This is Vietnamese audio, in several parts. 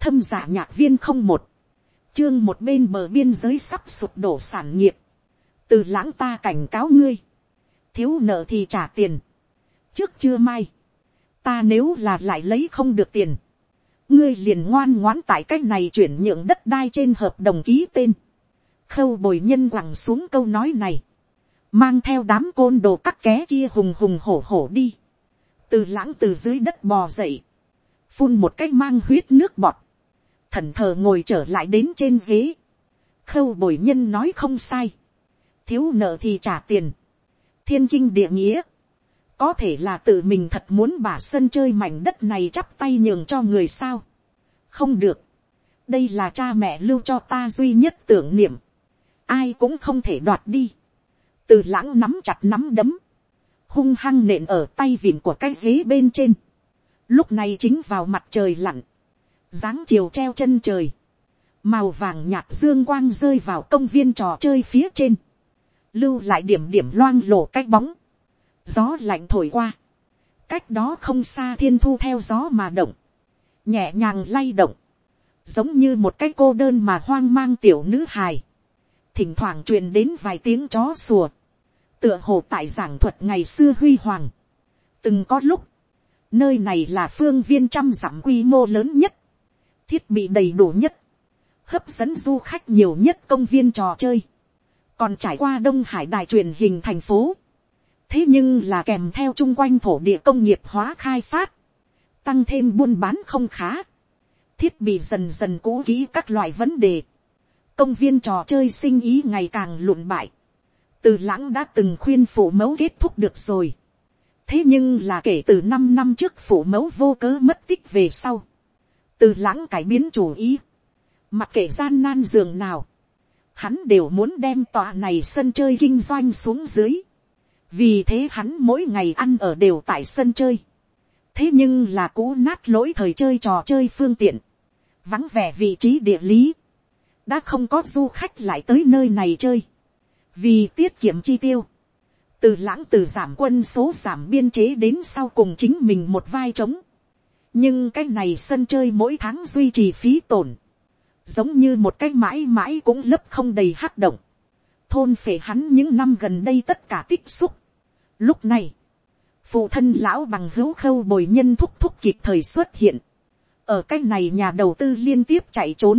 Thâm dạ nhạc viên không một chương, một bên bờ biên giới sắp sụp đổ sản nghiệp. Từ Lãng, ta cảnh cáo ngươi, thiếu nợ thì trả tiền, trước trưa mai, ta nếu là lại lấy không được tiền, ngươi liền ngoan ngoãn tại cái này chuyển nhượng đất đai trên hợp đồng ký tên. Khâu Bồi Nhân quẳng xuống câu nói này, mang theo đám côn đồ cắt ké kia hùng hùng hổ hổ đi. Từ Lãng từ dưới đất bò dậy, phun một cái mang huyết nước bọt, thẫn thờ ngồi trở lại đến trên ghế. Khâu Bồi Nhân nói không sai, thiếu nợ thì trả tiền, thiên kinh địa nghĩa. Có thể là tự mình thật muốn把sân chơi mảnh đất này chắp tay nhường cho người sao? Không được, đây là cha mẹ lưu cho ta duy nhất tưởng niệm, ai cũng không thể đoạt đi. Từ Lãng nắm chặt nắm đấm, hung hăng nện ở tay vịn của cái ghế bên trên. Lúc này chính vào mặt trời lặn, dáng chiều treo chân trời, màu vàng nhạt dương quang rơi vào công viên trò chơi phía trên, lưu lại điểm điểm loang lổ cái bóng. Gió lạnh thổi qua, cách đó không xa thiên thu theo gió mà động, nhẹ nhàng lay động, giống như một cái cô đơn mà hoang mang tiểu nữ hài. Thỉnh thoảng truyền đến vài tiếng chó sủa, tựa hồ tại giảng thuật ngày xưa huy hoàng. Từng có lúc, nơi này là phương viên 100 dặm quy mô lớn nhất, thiết bị đầy đủ nhất, hấp dẫn du khách nhiều nhất công viên trò chơi, còn trải qua Đông Hải đài truyền hình thành phố. Thế nhưng là kèm theo chung quanh thổ địa công nghiệp hóa khai phát, tăng thêm buôn bán không khá, thiết bị dần dần cũ kỹ các loại vấn đề, công viên trò chơi sinh ý ngày càng lụn bại. Từ Lãng đã từng khuyên phụ mẫu kết thúc được rồi, thế nhưng là kể từ 5 năm trước phụ mẫu vô cớ mất tích về sau, Từ Lãng cải biến chủ ý, mặc kệ gian nan giường nào, hắn đều muốn đem tòa này sân chơi kinh doanh xuống dưới. Vì thế hắn mỗi ngày ăn ở đều tại sân chơi. Thế nhưng là cũ nát lỗi thời chơi trò chơi phương tiện, vắng vẻ vị trí địa lý, đã không có du khách lại tới nơi này chơi. Vì tiết kiệm chi tiêu, Từ Lãng từ giảm quân số giảm biên chế đến sau cùng chính mình một vai trống. Nhưng cái này sân chơi mỗi tháng duy trì phí tổn, giống như một cái mãi mãi cũng lấp không đầy hắc động, thôn phệ hắn những năm gần đây tất cả tích xúc. Lúc này, phụ thân lão bằng hữu Khâu Bồi Nhân thúc thúc kịp thời xuất hiện. Ở cái này nhà đầu tư liên tiếp chạy trốn.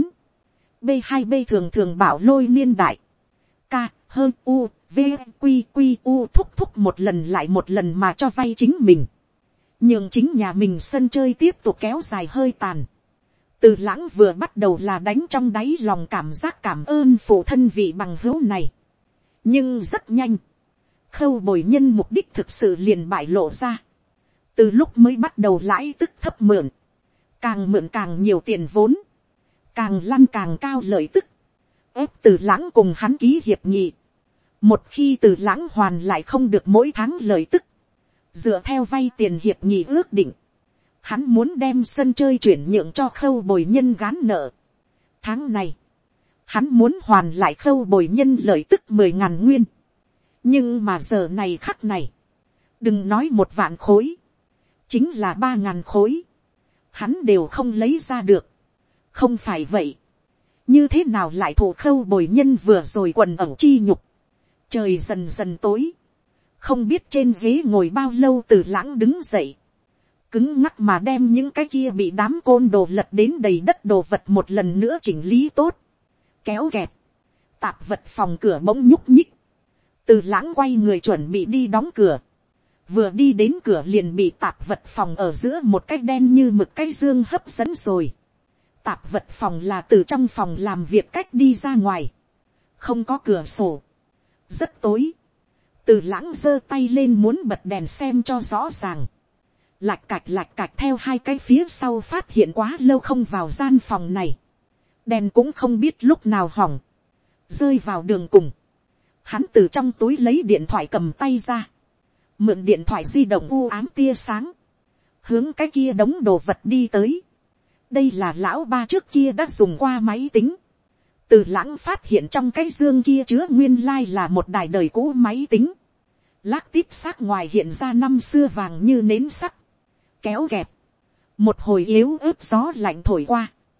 B2B thường thường bảo lôi niên đại. K, H, U, V, Q, Q, U thúc thúc một lần lại một lần mà cho vay chính mình. Nhưng chính nhà mình sân chơi tiếp tục kéo dài hơi tàn. Từ Lãng vừa bắt đầu là đánh trong đáy lòng cảm giác cảm ơn phụ thân vị bằng hữu này. Nhưng rất nhanh, Khâu Bồi Nhân mục đích thực sự liền bại lộ ra. Từ lúc mới bắt đầu lãi tức thấp mượn càng nhiều tiền vốn, càng lăn càng cao lợi tức, ép Từ Lãng cùng hắn ký hiệp nghị. Một khi Từ Lãng hoàn lại không được mỗi tháng lợi tức, dựa theo vay tiền hiệp nghị ước định, hắn muốn đem sân chơi chuyển nhượng cho Khâu Bồi Nhân gán nợ. Tháng này, hắn muốn hoàn lại Khâu Bồi Nhân lợi tức 10.000 nguyên. Nhưng mà giờ này khắc này, đừng nói 1 vạn khối, chính là 3.000 khối, hắn đều không lấy ra được. Không phải vậy, như thế nào lại thụ Khâu Bồi Nhân vừa rồi quần ẩu chi nhục. Trời dần dần tối, không biết trên ghế ngồi bao lâu Từ Lãng đứng dậy, cứng ngắc mà đem những cái kia bị đám côn đồ lật đến đầy đất đồ vật một lần nữa chỉnh lý tốt, kéo kẹt. Tạp vật phòng cửa bỗng nhúc nhích, Từ Lãng quay người chuẩn bị đi đóng cửa, vừa đi đến cửa liền bị tạp vật phòng ở giữa một cái đen như mực cái dương hấp dẫn rồi. Tạp vật phòng là từ trong phòng làm việc cách đi ra ngoài, không có cửa sổ, rất tối. Từ Lãng giơ tay lên muốn bật đèn xem cho rõ ràng, lạch cạch theo 2 cái phía sau phát hiện quá lâu không vào gian phòng này, đèn cũng không biết lúc nào hỏng. Rơi vào đường cùng, hắn từ trong túi lấy điện thoại cầm tay ra, mượn điện thoại di động u ám tia sáng, hướng cái kia đống đồ vật đi tới. Đây là lão ba trước kia đã dùng qua máy tính. Từ Lãng phát hiện trong cái dương kia chứa nguyên lai là một đài đời cũ máy tính, lác tiếp xác ngoài hiện ra năm xưa vàng như nến sắc, kéo kẹt. Một hồi yếu ớt gió lạnh thổi qua,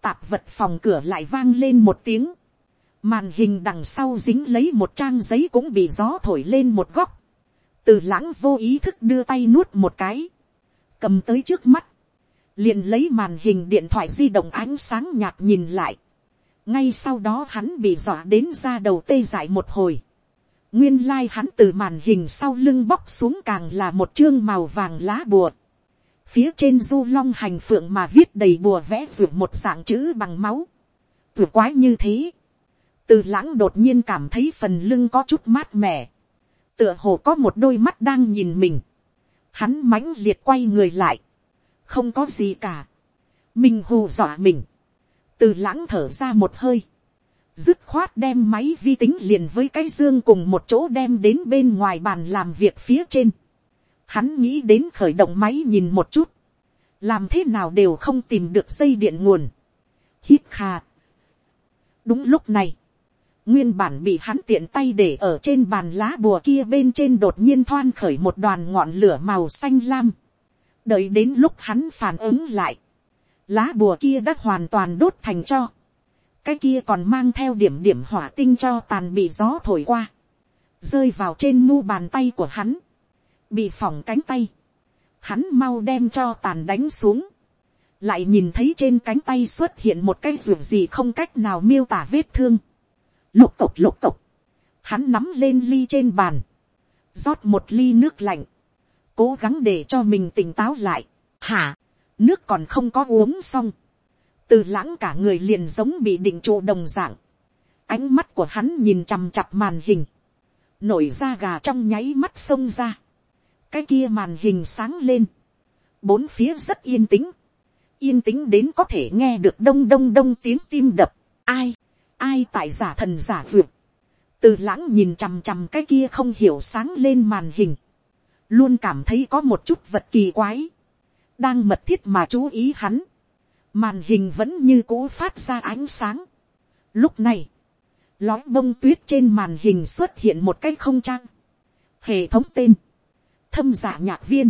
tạp vật phòng cửa lại vang lên một tiếng. Màn hình đằng sau dính lấy một trang giấy cũng bị gió thổi lên một góc. Từ Lãng vô ý thức đưa tay nuốt một cái. Cầm tới trước mắt. Liền lấy màn hình điện thoại di động ánh sáng nhạt nhìn lại. Ngay sau đó hắn bị dọa đến ra đầu tê dại một hồi. Nguyên lai hắn từ màn hình sau lưng bóc xuống càng là một chương màu vàng lá bùa. Phía trên du long hành phượng mà viết đầy bùa vẽ ruột một dạng chữ bằng máu. Vừa quái như thế. Từ Lãng đột nhiên cảm thấy phần lưng có chút mát mẻ. Tựa hồ có một đôi mắt đang nhìn mình. Hắn mãnh liệt quay người lại. Không có gì cả. Mình hù dọa mình. Từ Lãng thở ra một hơi. Dứt khoát đem máy vi tính liền với cái dương cùng một chỗ đem đến bên ngoài bàn làm việc phía trên. Hắn nghĩ đến khởi động máy nhìn một chút. Làm thế nào đều không tìm được dây điện nguồn. Hít kha. Đúng lúc này. Nguyên bản bị hắn tiện tay để ở trên bàn lá bùa kia bên trên đột nhiên thoan khởi một đoàn ngọn lửa màu xanh lam. Đợi đến lúc hắn phản ứng lại. Lá bùa kia đã hoàn toàn đốt thành tro. Cái kia còn mang theo điểm điểm hỏa tinh cho tàn bị gió thổi qua. Rơi vào trên mu bàn tay của hắn. Bị phỏng cánh tay. Hắn mau đem cho tàn đánh xuống. Lại nhìn thấy trên cánh tay xuất hiện một cái ruột gì không cách nào miêu tả vết thương. Lục cộc lục cộc. Hắn nắm lên ly trên bàn. Rót một ly nước lạnh. Cố gắng để cho mình tỉnh táo lại. Hả? Nước còn không có uống xong. Từ Lãng cả người liền giống bị định trụ đồng dạng. Ánh mắt của hắn nhìn chằm chặp màn hình. Nổi da gà trong nháy mắt xông ra. Cái kia màn hình sáng lên. Bốn phía rất yên tĩnh. Yên tĩnh đến có thể nghe được đông đông đông tiếng tim đập. Ai tại giả thần giả vượt. Từ Lãng nhìn chằm chằm cái kia không hiểu sáng lên màn hình. Luôn cảm thấy có một chút vật kỳ quái. Đang mật thiết mà chú ý hắn. Màn hình vẫn như cũ phát ra ánh sáng. Lúc này. Lói bông tuyết trên màn hình xuất hiện một cái không trang. Hệ thống tên. Thâm Dạ Nhạc Viên.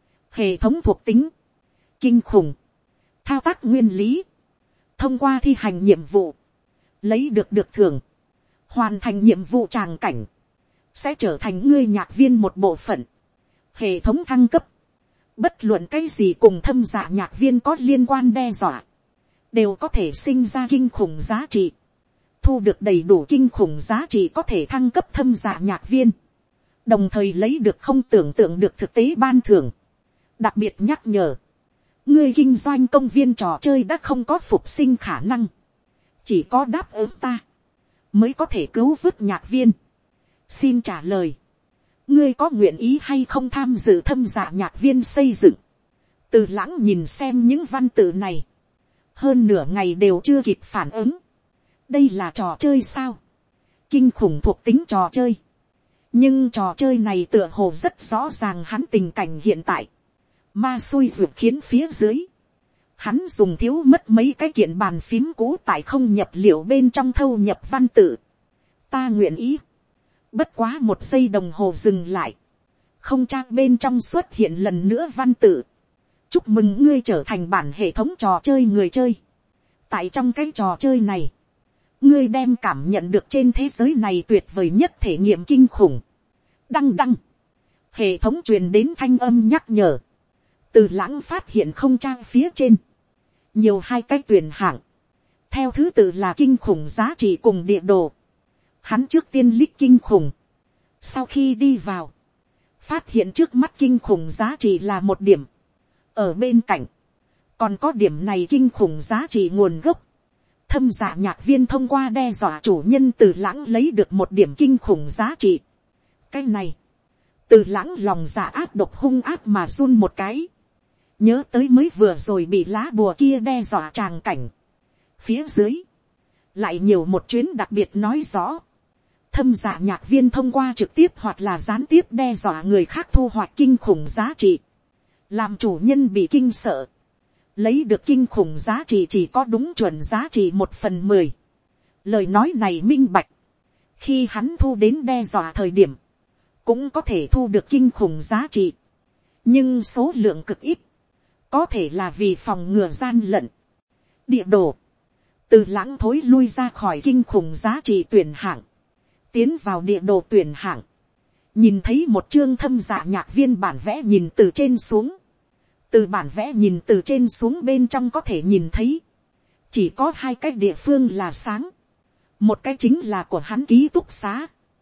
Hệ thống thuộc tính. Kinh khủng. Thao tác nguyên lý. Thông qua thi hành nhiệm vụ. Lấy được thưởng. Hoàn thành nhiệm vụ tràng cảnh. Sẽ trở thành ngươi nhạc viên một bộ phận. Hệ thống thăng cấp. Bất luận cái gì cùng Thâm Dạ Nhạc Viên có liên quan đe dọa. Đều có thể sinh ra kinh khủng giá trị. Thu được đầy đủ kinh khủng giá trị có thể thăng cấp Thâm Dạ Nhạc Viên. Đồng thời lấy được không tưởng tượng được thực tế ban thưởng. Đặc biệt nhắc nhở. Ngươi kinh doanh công viên trò chơi đã không có phục sinh khả năng. Chỉ có đáp ứng ta. Mới có thể cứu vớt nhạc viên. Xin trả lời. Ngươi có nguyện ý hay không tham dự Thâm Dạ Nhạc Viên xây dựng? Từ Lãng nhìn xem những văn tự này. Hơn nửa ngày đều chưa kịp phản ứng. Đây là trò chơi sao? Kinh khủng thuộc tính trò chơi. Nhưng trò chơi này tựa hồ rất rõ ràng hắn tình cảnh hiện tại. Ma xui ruột khiến phía dưới. Hắn dùng thiếu mất mấy cái kiện bàn phím cũ tại không nhập liệu bên trong thâu nhập văn tự. Ta nguyện ý. Bất quá một giây đồng hồ dừng lại. Không trang bên trong xuất hiện lần nữa văn tự. Chúc mừng ngươi trở thành bản hệ thống trò chơi người chơi. Tại trong cái trò chơi này. Ngươi đem cảm nhận được trên thế giới này tuyệt vời nhất thể nghiệm kinh khủng. Đăng đăng. Hệ thống truyền đến thanh âm nhắc nhở. Từ Lãng phát hiện không trang phía trên. Nhiều hai cái tuyển hạng. Theo thứ tự là kinh khủng giá trị cùng địa đồ. Hắn trước tiên lít kinh khủng. Sau khi đi vào. Phát hiện trước mắt kinh khủng giá trị là một điểm. Ở bên cạnh. Còn có điểm này kinh khủng giá trị nguồn gốc. Thâm Dạ Nhạc Viên thông qua đe dọa chủ nhân Từ Lãng lấy được một điểm kinh khủng giá trị. Cái này. Từ Lãng lòng dạ ác độc hung ác mà run một cái. Nhớ tới mới vừa rồi bị lá bùa kia đe dọa tràng cảnh. Phía dưới. Lại nhiều một chuyến đặc biệt nói rõ. Thâm Dạ Nhạc Viên thông qua trực tiếp hoặc là gián tiếp đe dọa người khác thu hoạch kinh khủng giá trị. Làm chủ nhân bị kinh sợ. Lấy được kinh khủng giá trị chỉ có đúng chuẩn giá trị 1/10. Lời nói này minh bạch. Khi hắn thu đến đe dọa thời điểm. Cũng có thể thu được kinh khủng giá trị. Nhưng số lượng cực ít. Có thể là vì phòng ngừa gian lận. Địa đồ. Từ lãng thối lui ra khỏi kinh khủng giá trị tuyển hạng, tiến vào địa đồ tuyển hạng, nhìn thấy một chương thâm dạ nhạc viên bản vẽ nhìn từ trên xuống. Từ bản vẽ nhìn từ trên xuống bên trong có thể nhìn thấy, chỉ có hai cái địa phương là sáng. Một cái chính là của hắn ký túc xá,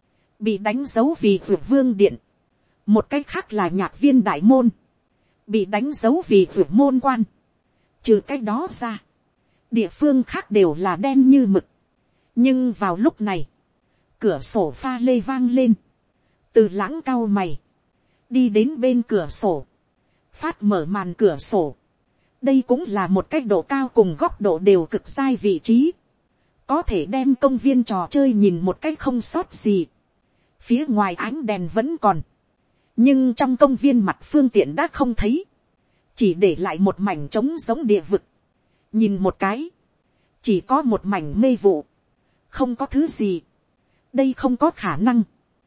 bị đánh dấu vì Dược Vương Điện. Một cái khác là nhạc viên đại môn, bị đánh dấu vì Dược Môn Quan. Trừ cái đó ra, địa phương khác đều là đen như mực. Nhưng vào lúc này, cửa sổ pha lê vang lên. Từ lãng cau mày, đi đến bên cửa sổ, phát mở màn cửa sổ. Đây cũng là một cái độ cao cùng góc độ đều cực sai vị trí, có thể đem công viên trò chơi nhìn một cái không sót gì. Phía ngoài ánh đèn vẫn còn, nhưng trong công viên mặt phương tiện đã không thấy, chỉ để lại một mảnh trống giống địa vực. Nhìn một cái, chỉ có một mảnh mê vụ, không có thứ gì. Đây không có khả năng.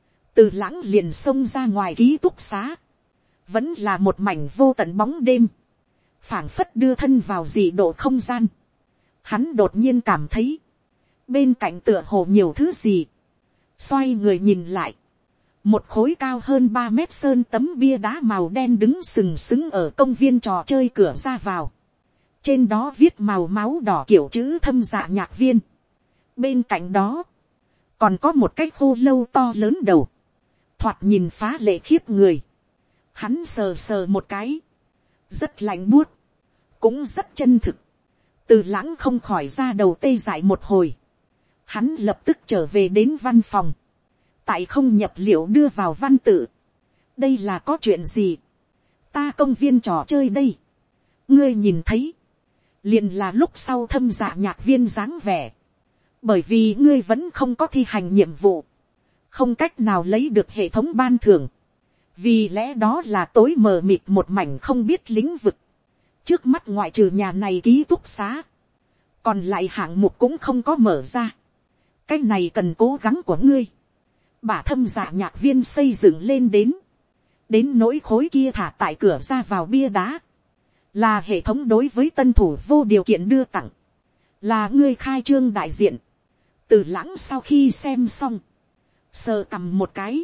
Từ lãng liền xông ra ngoài ký túc xá, vẫn là một mảnh vô tận bóng đêm, phảng phất đưa thân vào dị độ không gian. Hắn đột nhiên cảm thấy, bên cạnh tựa hồ nhiều thứ gì. Xoay người nhìn lại, một khối cao hơn 3 mét sơn tấm bia đá màu đen đứng sừng sững ở công viên trò chơi cửa ra vào. Trên đó viết màu máu đỏ kiểu chữ thâm dạ nhạc viên. Bên cạnh đó, còn có một cái khô lâu to lớn đầu, thoạt nhìn phá lệ khiếp người. Hắn sờ sờ một cái, rất lạnh buốt, cũng rất chân thực. Từ lãng không khỏi ra đầu tê dại một hồi. Hắn lập tức trở về đến văn phòng, tại không nhập liệu đưa vào văn tự. Đây là có chuyện gì? Ta công viên trò chơi đây, ngươi nhìn thấy, liền là lúc sau thâm dạ nhạc viên dáng vẻ. Bởi vì ngươi vẫn không có thi hành nhiệm vụ, không cách nào lấy được hệ thống ban thưởng, vì lẽ đó là tối mờ mịt một mảnh không biết lĩnh vực. Trước mắt ngoại trừ nhà này ký túc xá, còn lại hạng mục cũng không có mở ra. Cái này cần cố gắng của ngươi, bả thâm dạ nhạc viên xây dựng lên đến nỗi khối kia thả tại cửa ra vào bia đá, là hệ thống đối với tân thủ vô điều kiện đưa tặng, là ngươi khai trương đại diện. Từ lãng sau khi xem xong, sờ cầm một cái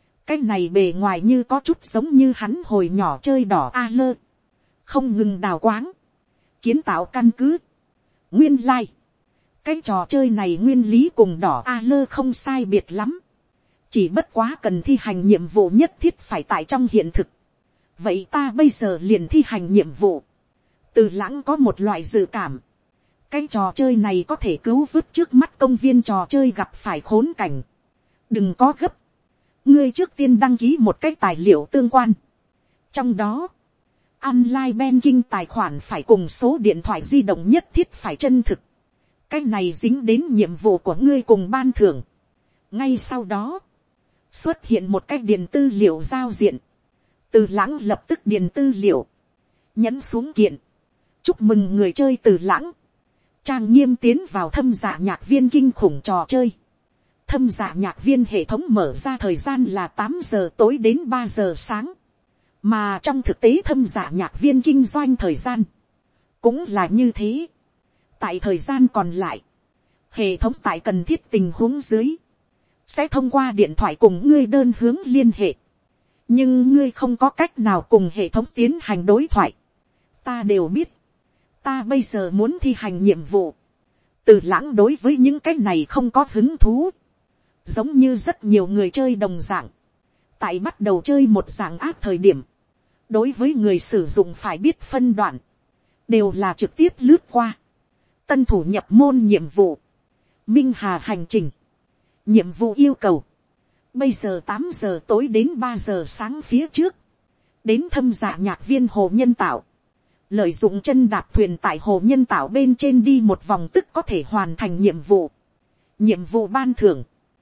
này bề ngoài như có chút giống như hắn hồi nhỏ chơi đỏ a lơ, không ngừng đào quáng, kiến tạo căn cứ. Nguyên lai, cái trò chơi này nguyên lý cùng đỏ a lơ không sai biệt lắm, chỉ bất quá cần thi hành nhiệm vụ nhất thiết phải tại trong hiện thực. Vậy ta bây giờ liền thi hành nhiệm vụ. Từ lãng có một loại dự cảm, cái trò chơi này có thể cứu vớt trước mắt công viên trò chơi gặp phải khốn cảnh. Đừng có gấp, ngươi trước tiên đăng ký một cái tài liệu tương quan, trong đó online banking tài khoản phải cùng số điện thoại di động nhất thiết phải chân thực. Cái này dính đến nhiệm vụ của ngươi cùng ban thưởng. Ngay sau đó, xuất hiện một cái điền tư liệu giao diện. Từ lãng lập tức điền tư liệu, nhấn xuống kiện. Chúc mừng người chơi Từ lãng trang nghiêm tiến vào thâm dạ nhạc viên kinh khủng trò chơi. Thâm dạ nhạc viên hệ thống mở ra thời gian là 8 giờ tối đến 3 giờ sáng. Mà trong thực tế thâm dạ nhạc viên kinh doanh thời gian cũng là như thế. Tại thời gian còn lại, hệ thống tại cần thiết tình huống dưới sẽ thông qua điện thoại cùng ngươi đơn hướng liên hệ. Nhưng ngươi không có cách nào cùng hệ thống tiến hành đối thoại. Ta đều biết, ta bây giờ muốn thi hành nhiệm vụ. Từ lãng đối với những cái này không có hứng thú, giống như rất nhiều người chơi đồng dạng. Tại bắt đầu chơi một dạng áp thời điểm, đối với người sử dụng phải biết phân đoạn, đều là trực tiếp lướt qua. Tân thủ nhập môn nhiệm vụ, Minh Hà hành trình, nhiệm vụ yêu cầu, bây giờ 8 giờ tối đến 3 giờ sáng phía trước, đến thâm dạ nhạc viên hồ nhân tạo, lợi dụng chân đạp thuyền tại hồ nhân tạo bên trên đi một vòng tức có thể hoàn thành nhiệm vụ. Nhiệm vụ ban thưởng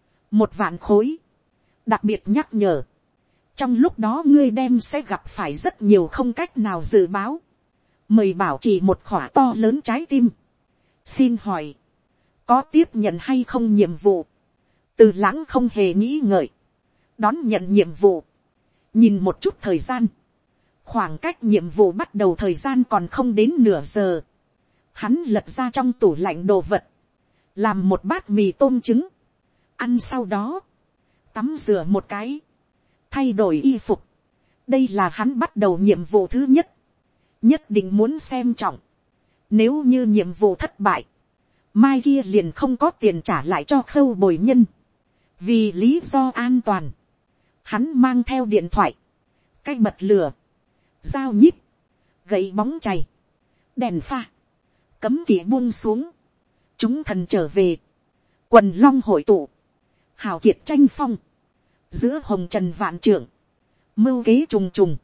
1.000 khối. Đặc biệt nhắc nhở, trong lúc đó ngươi đem sẽ gặp phải rất nhiều không cách nào dự báo. Mời bảo trì một khỏa to lớn trái tim. Xin hỏi, có tiếp nhận hay không nhiệm vụ? Từ lãng không hề nghĩ ngợi, đón nhận nhiệm vụ. Nhìn một chút thời gian, khoảng cách nhiệm vụ bắt đầu thời gian còn không đến nửa giờ. Hắn lật ra trong tủ lạnh đồ vật, làm một bát mì tôm trứng, ăn sau đó, tắm rửa một cái, thay đổi y phục. Đây là hắn bắt đầu nhiệm vụ thứ nhất, nhất định muốn xem trọng. Nếu như nhiệm vụ thất bại, mai kia liền không có tiền trả lại cho Khâu Bồi Nhân. Vì lý do an toàn, hắn mang theo điện thoại, cái bật lửa, dao nhíp, gậy bóng chày, đèn pha, cấm kỵ buông xuống, chúng thần trở về, quần long hội tụ, hào kiệt tranh phong, giữa hồng trần vạn trưởng, mưu kế trùng trùng,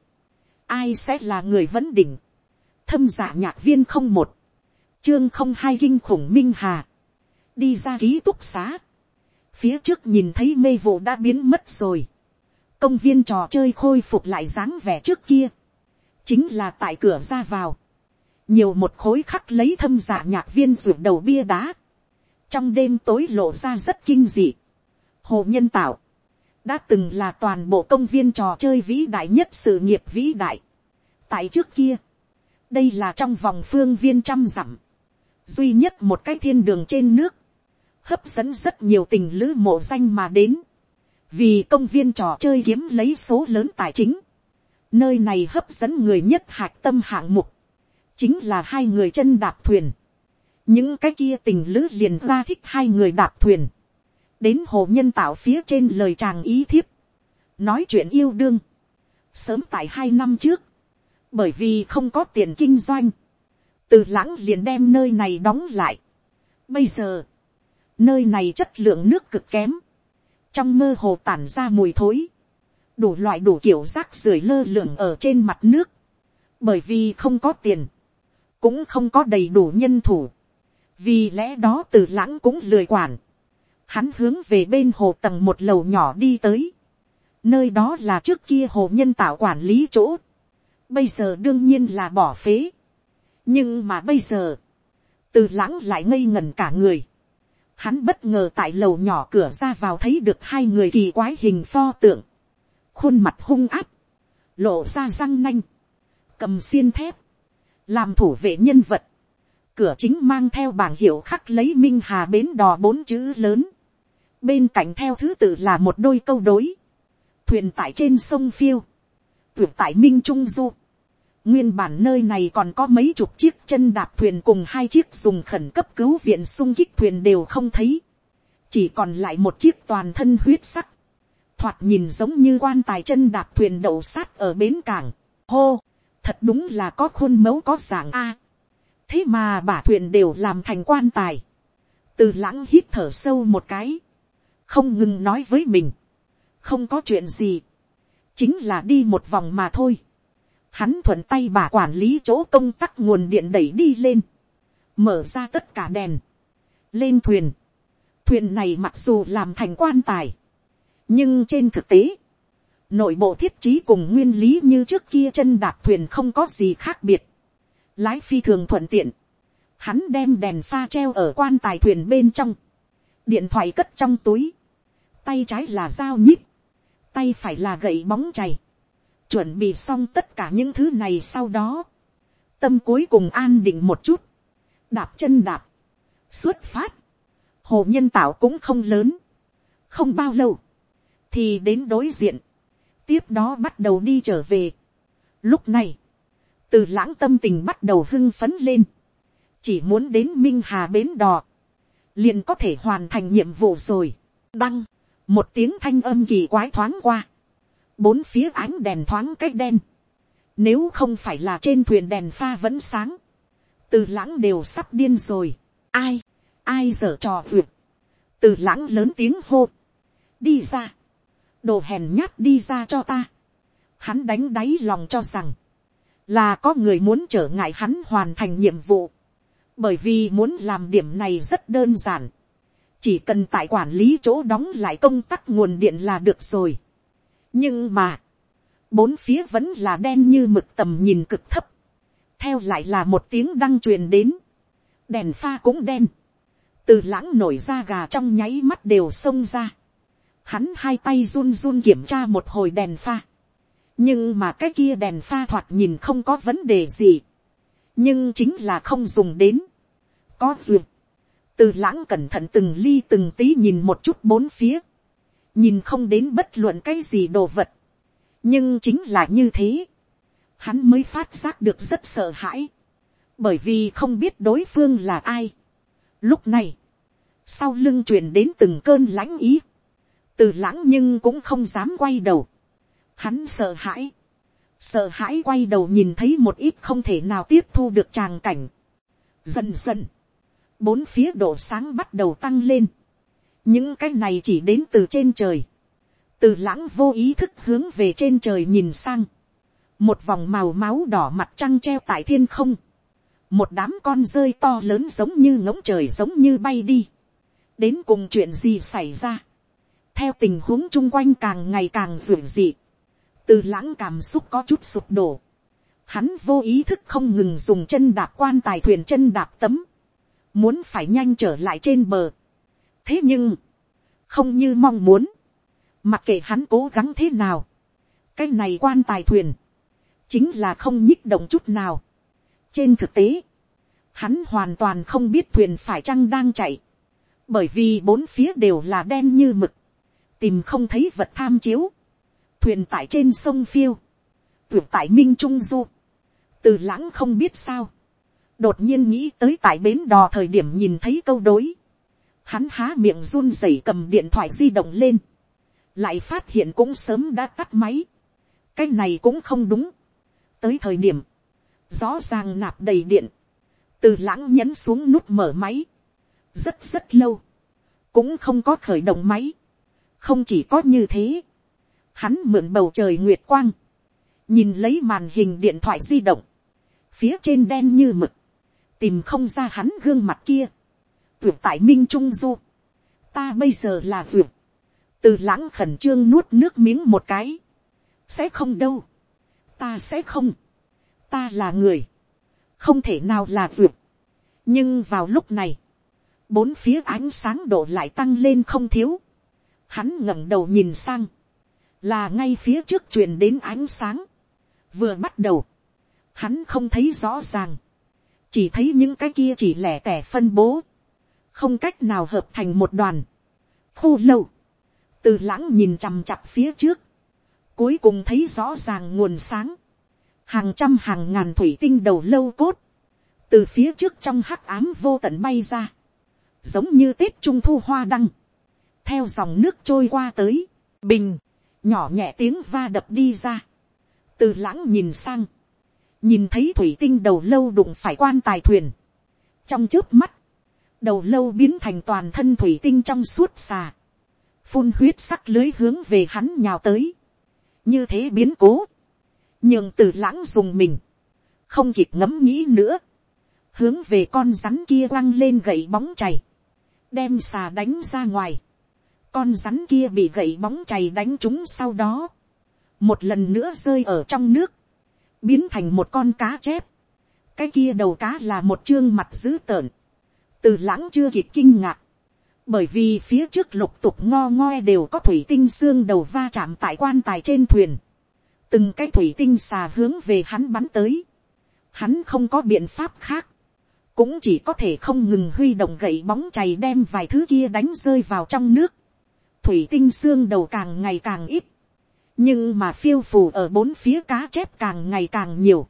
ai sẽ là người vấn đỉnh. Thâm Dạ Nhạc Viên không một, chương không hai kinh khủng minh hà, đi ra ký túc xá, phía trước nhìn thấy mê vụ đã biến mất rồi, công viên trò chơi khôi phục lại dáng vẻ trước kia, chính là tại cửa ra vào, nhiều một khối khắc lấy Thâm Dạ Nhạc Viên ruột đầu bia đá, trong đêm tối lộ ra rất kinh dị. Hồ Nhân Tạo đã từng là toàn bộ công viên trò chơi vĩ đại nhất sự nghiệp vĩ đại. Tại trước kia, đây là trong vòng phương viên 100 dặm, duy nhất một cái thiên đường trên nước, hấp dẫn rất nhiều tình lữ mộ danh mà đến, vì công viên trò chơi kiếm lấy số lớn tài chính. Nơi này hấp dẫn người nhất hạch tâm hạng mục, chính là 2 người chân đạp thuyền. Những cái kia tình lữ liền ra thích 2 người đạp thuyền, đến Hồ Nhân Tạo phía trên lời chàng ý thiếp, nói chuyện yêu đương. Sớm tại 2 năm trước, bởi vì không có tiền kinh doanh, Từ Lãng liền đem nơi này đóng lại. Bây giờ, nơi này chất lượng nước cực kém, trong mơ hồ tản ra mùi thối, đủ loại đủ kiểu rác rưởi lơ lửng ở trên mặt nước. Bởi vì không có tiền, cũng không có đầy đủ nhân thủ, vì lẽ đó Từ Lãng cũng lười quản. Hắn hướng về bên hồ tầng 1 lầu nhỏ đi tới. Nơi đó là trước kia Hồ Nhân Tạo quản lý chỗ, bây giờ đương nhiên là bỏ phế. Nhưng mà bây giờ, Từ Lãng lại ngây ngẩn cả người. Hắn bất ngờ tại lầu nhỏ cửa ra vào thấy được 2 người kỳ quái hình pho tượng, khuôn mặt hung áp, lộ ra răng nanh, cầm xiên thép, làm thủ vệ nhân vật. Cửa chính mang theo bảng hiệu khắc lấy Minh Hà Bến Đò 4 chữ lớn, bên cạnh theo thứ tự là một đôi câu đối: thuyền tại trên sông phiêu, tuyệt tại Minh Trung du. Nguyên bản nơi này còn có mấy chục chiếc chân đạp thuyền cùng 2 chiếc dùng khẩn cấp cứu viện xung kích thuyền đều không thấy, chỉ còn lại một chiếc toàn thân huyết sắc, thoạt nhìn giống như quan tài chân đạp thuyền đậu sát ở bến cảng. Hô, thật đúng là có khuôn mẫu có dạng a. Thế mà bả thuyền đều làm thành quan tài. Từ Lãng hít thở sâu một cái, không ngừng nói với mình, không có chuyện gì, chính là đi một vòng mà thôi. Hắn thuận tay bà quản lý chỗ công tắc nguồn điện đẩy đi lên, mở ra tất cả đèn, lên thuyền. Thuyền này mặc dù làm thành quan tài, nhưng trên thực tế, nội bộ thiết trí cùng nguyên lý như trước kia chân đạp thuyền không có gì khác biệt. Lái phi thường thuận tiện. Hắn đem đèn pha treo ở quan tài thuyền bên trong, điện thoại cất trong túi, tay trái là dao nhíp, tay phải là gậy bóng chày. Chuẩn bị xong tất cả những thứ này sau đó, tâm cuối cùng an định một chút, đạp chân đạp, xuất phát. Hồ Nhân Tạo cũng không lớn, không bao lâu thì đến đối diện, tiếp đó bắt đầu đi trở về. Lúc này, Từ Lãng tâm tình bắt đầu hưng phấn lên, chỉ muốn đến Minh Hà Bến Đò, liền có thể hoàn thành nhiệm vụ rồi. Đăng, một tiếng thanh âm kỳ quái thoáng qua, 4 phía ánh đèn thoáng cách đen. Nếu không phải là trên thuyền đèn pha vẫn sáng, Từ Lãng đều sắp điên rồi. Ai giở trò vượt. Từ Lãng lớn tiếng hô, đi ra, đồ hèn nhát, đi ra cho ta. Hắn đánh đáy lòng cho rằng là có người muốn trở ngại hắn hoàn thành nhiệm vụ, bởi vì muốn làm điểm này rất đơn giản, chỉ cần tại quản lý chỗ đóng lại công tắc nguồn điện là được rồi. Nhưng mà, 4 phía vẫn là đen như mực, tầm nhìn cực thấp. Theo lại là một tiếng đăng truyền đến, đèn pha cũng đen. Từ Lãng nổi da gà trong nháy mắt đều xông ra. Hắn 2 tay run run kiểm tra một hồi đèn pha. Nhưng mà cái kia đèn pha thoạt nhìn không có vấn đề gì, nhưng chính là không dùng đến. có duyệt. Từ lãng cẩn thận từng ly từng tí nhìn một chút bốn phía, nhìn không đến bất luận cái gì đồ vật, nhưng chính là như thế, hắn mới phát giác được rất sợ hãi, bởi vì không biết đối phương là ai. Lúc này, sau lưng truyền đến từng cơn lãnh ý, từ lãng nhưng cũng không dám quay đầu, hắn sợ hãi quay đầu nhìn thấy một ít không thể nào tiếp thu được tràng cảnh. Dần dần, bốn phía độ sáng bắt đầu tăng lên, những cái này chỉ đến từ trên trời. Từ lãng vô ý thức hướng về trên trời nhìn sang, một vòng màu máu đỏ mặt trăng treo tại thiên không, một đám con rơi to lớn giống như ngỗng trời giống như bay đi. Đến cùng chuyện gì xảy ra, theo tình huống chung quanh càng ngày càng ruộng dị, từ lãng cảm xúc có chút sụp đổ, hắn vô ý thức không ngừng dùng chân đạp quan tài thuyền chân đạp tấm, muốn phải nhanh trở lại trên bờ. Thế nhưng, không như mong muốn, mặc kệ hắn cố gắng thế nào, cái này quan tài thuyền chính là không nhích động chút nào. Trên thực tế, hắn hoàn toàn không biết thuyền phải chăng đang chạy, bởi vì bốn phía đều là đen như mực, tìm không thấy vật tham chiếu. Thuyền tại trên sông phiêu, tuyệt tại minh trung du. Từ lãng không biết sao, đột nhiên nghĩ tới tại bến đò thời điểm nhìn thấy câu đối. Hắn há miệng run rẩy cầm điện thoại di động lên, lại phát hiện cũng sớm đã tắt máy. Cái này cũng không đúng. Tới thời điểm, rõ ràng nạp đầy điện. Từ lãng nhấn xuống nút mở máy. Rất lâu, cũng không có khởi động máy. Không chỉ có như thế, hắn mượn bầu trời nguyệt quang, nhìn lấy màn hình điện thoại di động, phía trên đen như mực, tìm không ra hắn gương mặt kia. Tuyệt tại minh trung du, ta bây giờ là tuyệt. Từ lãng khẩn trương nuốt nước miếng một cái. Sẽ không đâu, ta sẽ không, ta là người, không thể nào là tuyệt. Nhưng vào lúc này, bốn phía ánh sáng độ lại tăng lên không thiếu. Hắn ngẩng đầu nhìn sang, là ngay phía trước truyền đến ánh sáng. Vừa bắt đầu, hắn không thấy rõ ràng, chỉ thấy những cái kia chỉ lẻ tẻ phân bố, không cách nào hợp thành một đoàn. Khô lâu, từ lãng nhìn chằm chặp phía trước, cuối cùng thấy rõ ràng nguồn sáng. Hàng trăm hàng ngàn thủy tinh đầu lâu cốt, từ phía trước trong hắc ám vô tận bay ra, giống như tết trung thu hoa đăng, theo dòng nước trôi qua tới, bình, nhỏ nhẹ tiếng va đập đi ra. Từ lãng nhìn sang, nhìn thấy thủy tinh đầu lâu đụng phải quan tài thuyền. Trong chớp mắt, đầu lâu biến thành toàn thân thủy tinh trong suốt xà, phun huyết sắc lưới hướng về hắn nhào tới. Như thế biến cố, nhường từ lãng dùng mình, không kịp ngẫm nghĩ nữa, hướng về con rắn kia quăng lên gậy bóng chày, đem xà đánh ra ngoài. Con rắn kia bị gậy bóng chày đánh trúng, sau đó một lần nữa rơi ở trong nước, biến thành một con cá chép. Cái kia đầu cá là một trương mặt dữ tợn. Từ lãng chưa kịp kinh ngạc, bởi vì phía trước lục tục ngo ngoe đều có thủy tinh xương đầu va chạm tại quan tài trên thuyền. Từng cái thủy tinh xà hướng về hắn bắn tới. Hắn không có biện pháp khác, cũng chỉ có thể không ngừng huy động gậy bóng chày đem vài thứ kia đánh rơi vào trong nước. Thủy tinh xương đầu càng ngày càng ít, nhưng mà phiêu phù ở bốn phía cá chép càng ngày càng nhiều.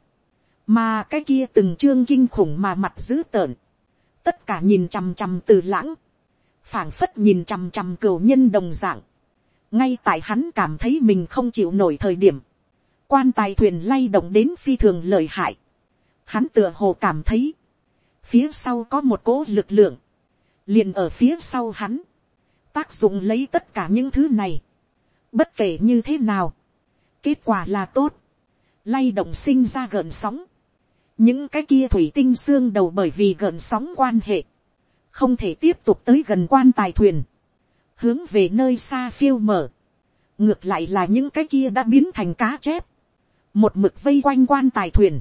Mà cái kia từng trương kinh khủng mà mặt dữ tợn, tất cả nhìn chằm chằm từ lãng, phảng phất nhìn chằm chằm cừu nhân đồng dạng. Ngay tại hắn cảm thấy mình không chịu nổi thời điểm, quan tài thuyền lay động đến phi thường lợi hại. Hắn tựa hồ cảm thấy phía sau có một cỗ lực lượng, liền ở phía sau hắn, tác dụng lấy tất cả những thứ này. Bất kể như thế nào, kết quả là tốt. Lay động sinh ra gợn sóng. Những cái kia thủy tinh xương đầu bởi vì gợn sóng quan hệ, không thể tiếp tục tới gần quan tài thuyền, hướng về nơi xa phiêu mở. Ngược lại là những cái kia đã biến thành cá chép, một mực vây quanh quan tài thuyền,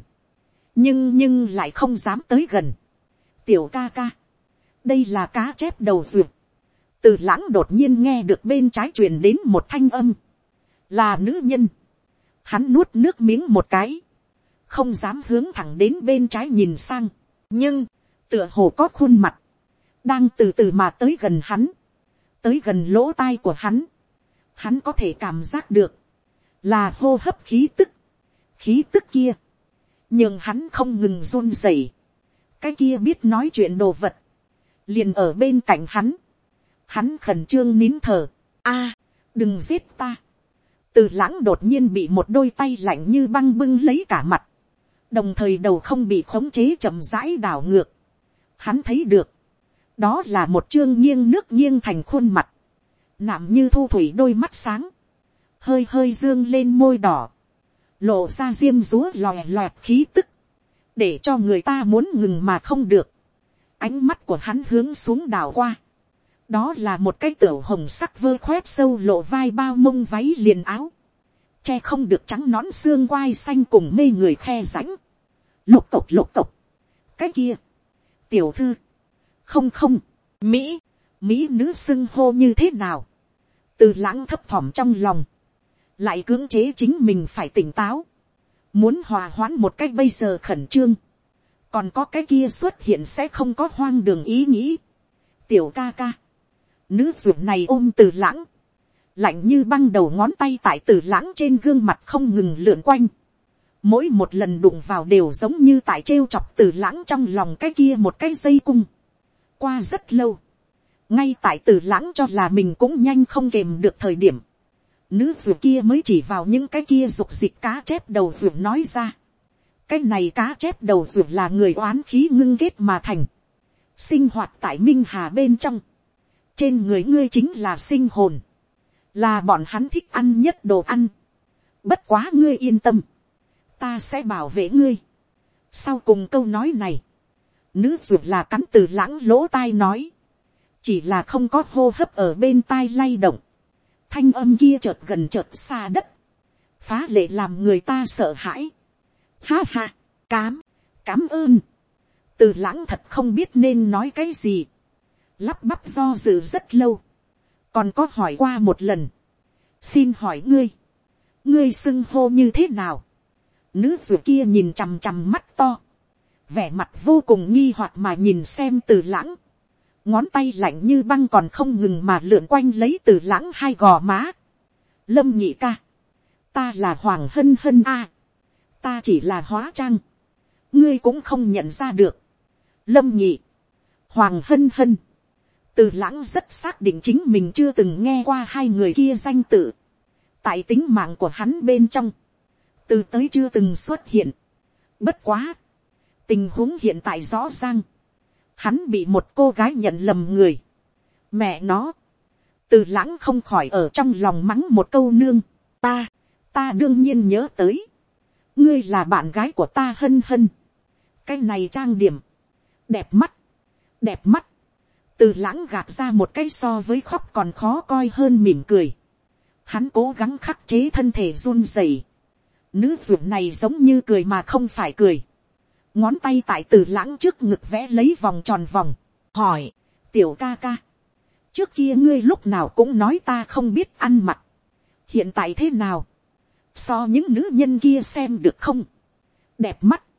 nhưng lại không dám tới gần. Tiểu ca ca, đây là cá chép đầu duyệt. Từ lãng đột nhiên nghe được bên trái truyền đến một thanh âm, là nữ nhân. Hắn nuốt nước miếng một cái, không dám hướng thẳng đến bên trái nhìn sang, nhưng tựa hồ có khuôn mặt, đang từ từ mà tới gần hắn, tới gần lỗ tai của hắn. Hắn có thể cảm giác được, là hô hấp khí tức. Khí tức kia, nhưng hắn không ngừng run rẩy. Cái kia biết nói chuyện đồ vật, liền ở bên cạnh hắn. Hắn khẩn trương nín thở. A, đừng giết ta. Từ Lãng đột nhiên bị một đôi tay lạnh như băng bưng lấy cả mặt, đồng thời đầu không bị khống chế chậm rãi đảo ngược. Hắn thấy được, đó là một chương nghiêng nước nghiêng thành khuôn mặt, nạm như thu thủy đôi mắt sáng, hơi hơi dương lên môi đỏ, lộ ra diêm dúa lòe loẹt khí tức, để cho người ta muốn ngừng mà không được. Ánh mắt của hắn hướng xuống đảo qua, đó là một cái tiểu hồng sắc vơ khoét sâu lộ vai bao mông váy liền áo, che không được trắng nón xương quai xanh cùng mê người khe rãnh. Lục cộc, cái kia, tiểu thư, không, mỹ nữ xưng hô như thế nào. Từ Lãng thấp thỏm trong lòng, lại cưỡng chế chính mình phải tỉnh táo, muốn hòa hoãn một cách bây giờ khẩn trương, còn có cái kia xuất hiện sẽ không có hoang đường ý nghĩ. Tiểu ca ca, nữ ruột này ôm Từ Lãng, lạnh như băng đầu ngón tay tại Từ Lãng trên gương mặt không ngừng lượn quanh, mỗi một lần đụng vào đều giống như tại trêu chọc Từ Lãng trong lòng cái kia một cái dây cung. Qua rất lâu, ngay tại Từ Lãng cho là mình cũng nhanh không kềm được thời điểm, nữ ruột kia mới chỉ vào những cái kia dục dịch cá chép đầu ruột nói ra. Cái này cá chép đầu ruột là người oán khí ngưng kết mà thành, sinh hoạt tại Minh Hà bên trong, trên người ngươi chính là sinh hồn, là bọn hắn thích ăn nhất đồ ăn. Bất quá ngươi yên tâm, ta sẽ bảo vệ ngươi. Sau cùng câu nói này, nữ ruột là cắn Từ Lãng lỗ tai nói, chỉ là không có hô hấp ở bên tai lay động. Thanh âm kia chợt gần chợt xa đất, phá lệ làm người ta sợ hãi. Ha ha, cám ơn. Từ Lãng thật không biết nên nói cái gì, lắp bắp do dự rất lâu, còn có hỏi qua một lần. Xin hỏi ngươi xưng hô như thế nào. Nữ ruột kia nhìn chằm chằm mắt to, vẻ mặt vô cùng nghi hoặc mà nhìn xem Từ Lãng, ngón tay lạnh như băng còn không ngừng mà lượn quanh lấy Từ Lãng hai gò má. Lâm nhị ca, ta là Hoàng Hân Hân a, ta chỉ là hóa trang, ngươi cũng không nhận ra được. Lâm nhị, Hoàng Hân Hân. Từ Lãng rất xác định chính mình chưa từng nghe qua hai người kia danh tự, tại tính mạng của hắn bên trong, từ tới chưa từng xuất hiện. Bất quá, tình huống hiện tại rõ ràng, hắn bị một cô gái nhận lầm người. Mẹ nó, Từ Lãng không khỏi ở trong lòng mắng một câu nương. Ta đương nhiên nhớ tới, ngươi là bạn gái của ta Hân Hân. Cái này trang điểm, đẹp mắt. Từ Lãng gạt ra một cái so với khóc còn khó coi hơn mỉm cười. Hắn cố gắng khắc chế thân thể run rẩy. Nữ ruột này giống như cười mà không phải cười, ngón tay tại Từ Lãng trước ngực vẽ lấy vòng tròn vòng, hỏi, tiểu ca ca, trước kia ngươi lúc nào cũng nói ta không biết ăn mặc, hiện tại thế nào, so những nữ nhân kia xem được không. Đẹp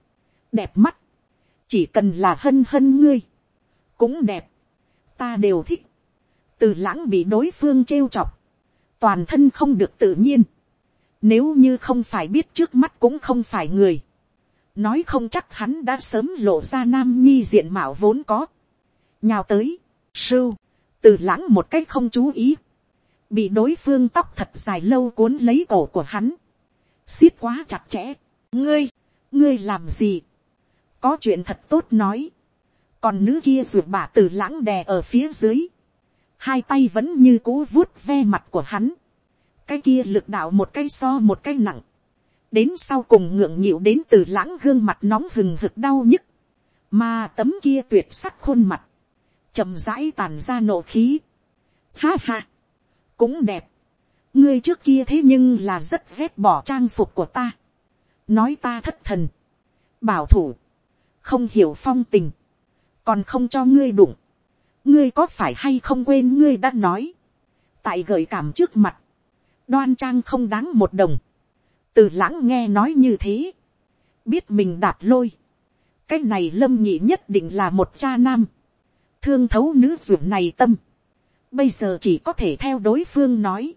mắt, chỉ cần là Hân Hân ngươi cũng đẹp, ta đều thích. Từ Lãng bị đối phương trêu chọc, toàn thân không được tự nhiên. Nếu như không phải biết trước mắt cũng không phải người, nói không chắc hắn đã sớm lộ ra nam nhi diện mạo vốn có. Nhào tới, sưu, Từ Lãng một cách không chú ý, bị đối phương tóc thật dài lâu cuốn lấy cổ của hắn, siết quá chặt chẽ. Ngươi làm gì, có chuyện thật tốt nói. Còn nữ kia ruột bả Từ Lãng đè ở phía dưới, hai tay vẫn như cũ vuốt ve mặt của hắn. Cái kia lực đạo một cái so một cái nặng, đến sau cùng ngượng nghịu đến Từ Lãng gương mặt nóng hừng hực đau nhức, mà tấm kia tuyệt sắc khuôn mặt chậm rãi tàn ra nộ khí. Ha ha, cũng đẹp. Ngươi trước kia thế nhưng là rất ghét bỏ trang phục của ta, nói ta thất thần, bảo thủ, không hiểu phong tình, còn không cho ngươi đụng. Ngươi có phải hay không quên ngươi đã nói, tại gợi cảm trước mặt, đoan trang không đáng một đồng. Từ Lãng nghe nói như thế, biết mình đạp lôi, cái này Lâm Nhị nhất định là một cha nam, thương thấu nữ ruột này tâm, bây giờ chỉ có thể theo đối phương nói,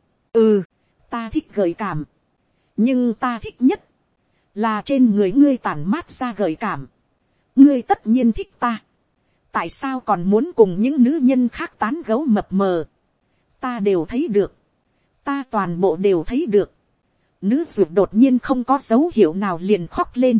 ta thích gợi cảm, nhưng ta thích nhất là trên người ngươi tản mát ra gợi cảm, ngươi tất nhiên thích ta, tại sao còn muốn cùng những nữ nhân khác tán gấu mập mờ, ta đều thấy được, ta toàn bộ đều thấy được. Nữ ruột đột nhiên không có dấu hiệu nào liền khóc lên,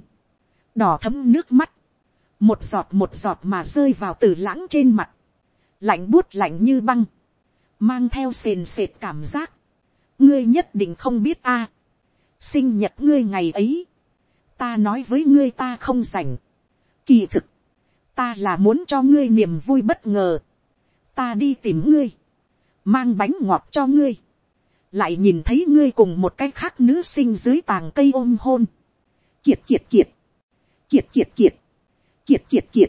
đỏ thấm nước mắt, một giọt mà rơi vào Từ Lãng trên mặt, lạnh buốt lạnh như băng, mang theo sền sệt cảm giác. Ngươi nhất định không biết a, sinh nhật ngươi ngày ấy, ta nói với ngươi ta không rảnh, kỳ thực, ta là muốn cho ngươi niềm vui bất ngờ, ta đi tìm ngươi, mang bánh ngọt cho ngươi, lại nhìn thấy ngươi cùng một cái khác nữ sinh dưới tàng cây ôm hôn, kiệt kiệt kiệt, kiệt kiệt kiệt, kiệt kiệt kiệt,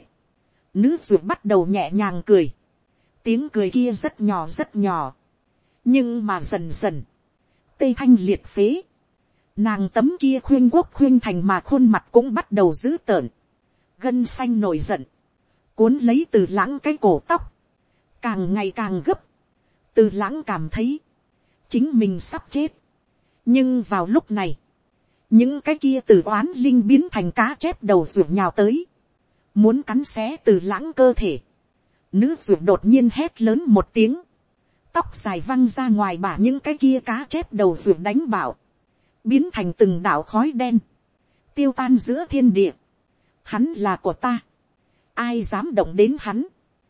nữ ruột bắt đầu nhẹ nhàng cười, tiếng cười kia rất nhỏ, nhưng mà dần dần, tê thanh liệt phế, nàng tấm kia khuyên quốc khuyên thành mà khuôn mặt cũng bắt đầu dữ tợn, gân xanh nổi giận, cuốn lấy Từ Lãng cái cổ tóc, càng ngày càng gấp. Từ Lãng cảm thấy chính mình sắp chết, nhưng vào lúc này, những cái kia từ oán linh biến thành cá chép đầu ruột nhào tới, muốn cắn xé Từ Lãng cơ thể. Nữ ruột đột nhiên hét lớn một tiếng, tóc dài văng ra ngoài bả những cái kia cá chép đầu ruột đánh bảo, biến thành từng đạo khói đen, tiêu tan giữa thiên địa. Hắn là của ta, ai dám động đến hắn.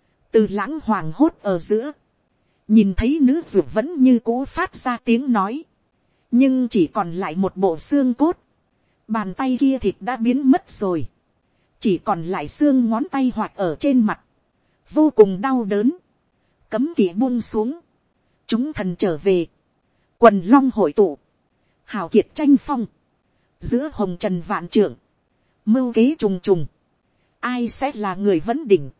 Từ Lãng hoảng hốt ở giữa, nhìn thấy nữ ruột vẫn như cũ phát ra tiếng nói, nhưng chỉ còn lại một bộ xương cốt, bàn tay kia thịt đã biến mất rồi, chỉ còn lại xương ngón tay hoạt ở trên mặt, vô cùng đau đớn. Cấm kỵ buông xuống, chúng thần trở về, quần long hội tụ, hào kiệt tranh phong, giữa hồng trần vạn trưởng, mưu kế trùng trùng, ai sẽ là người vấn đỉnh.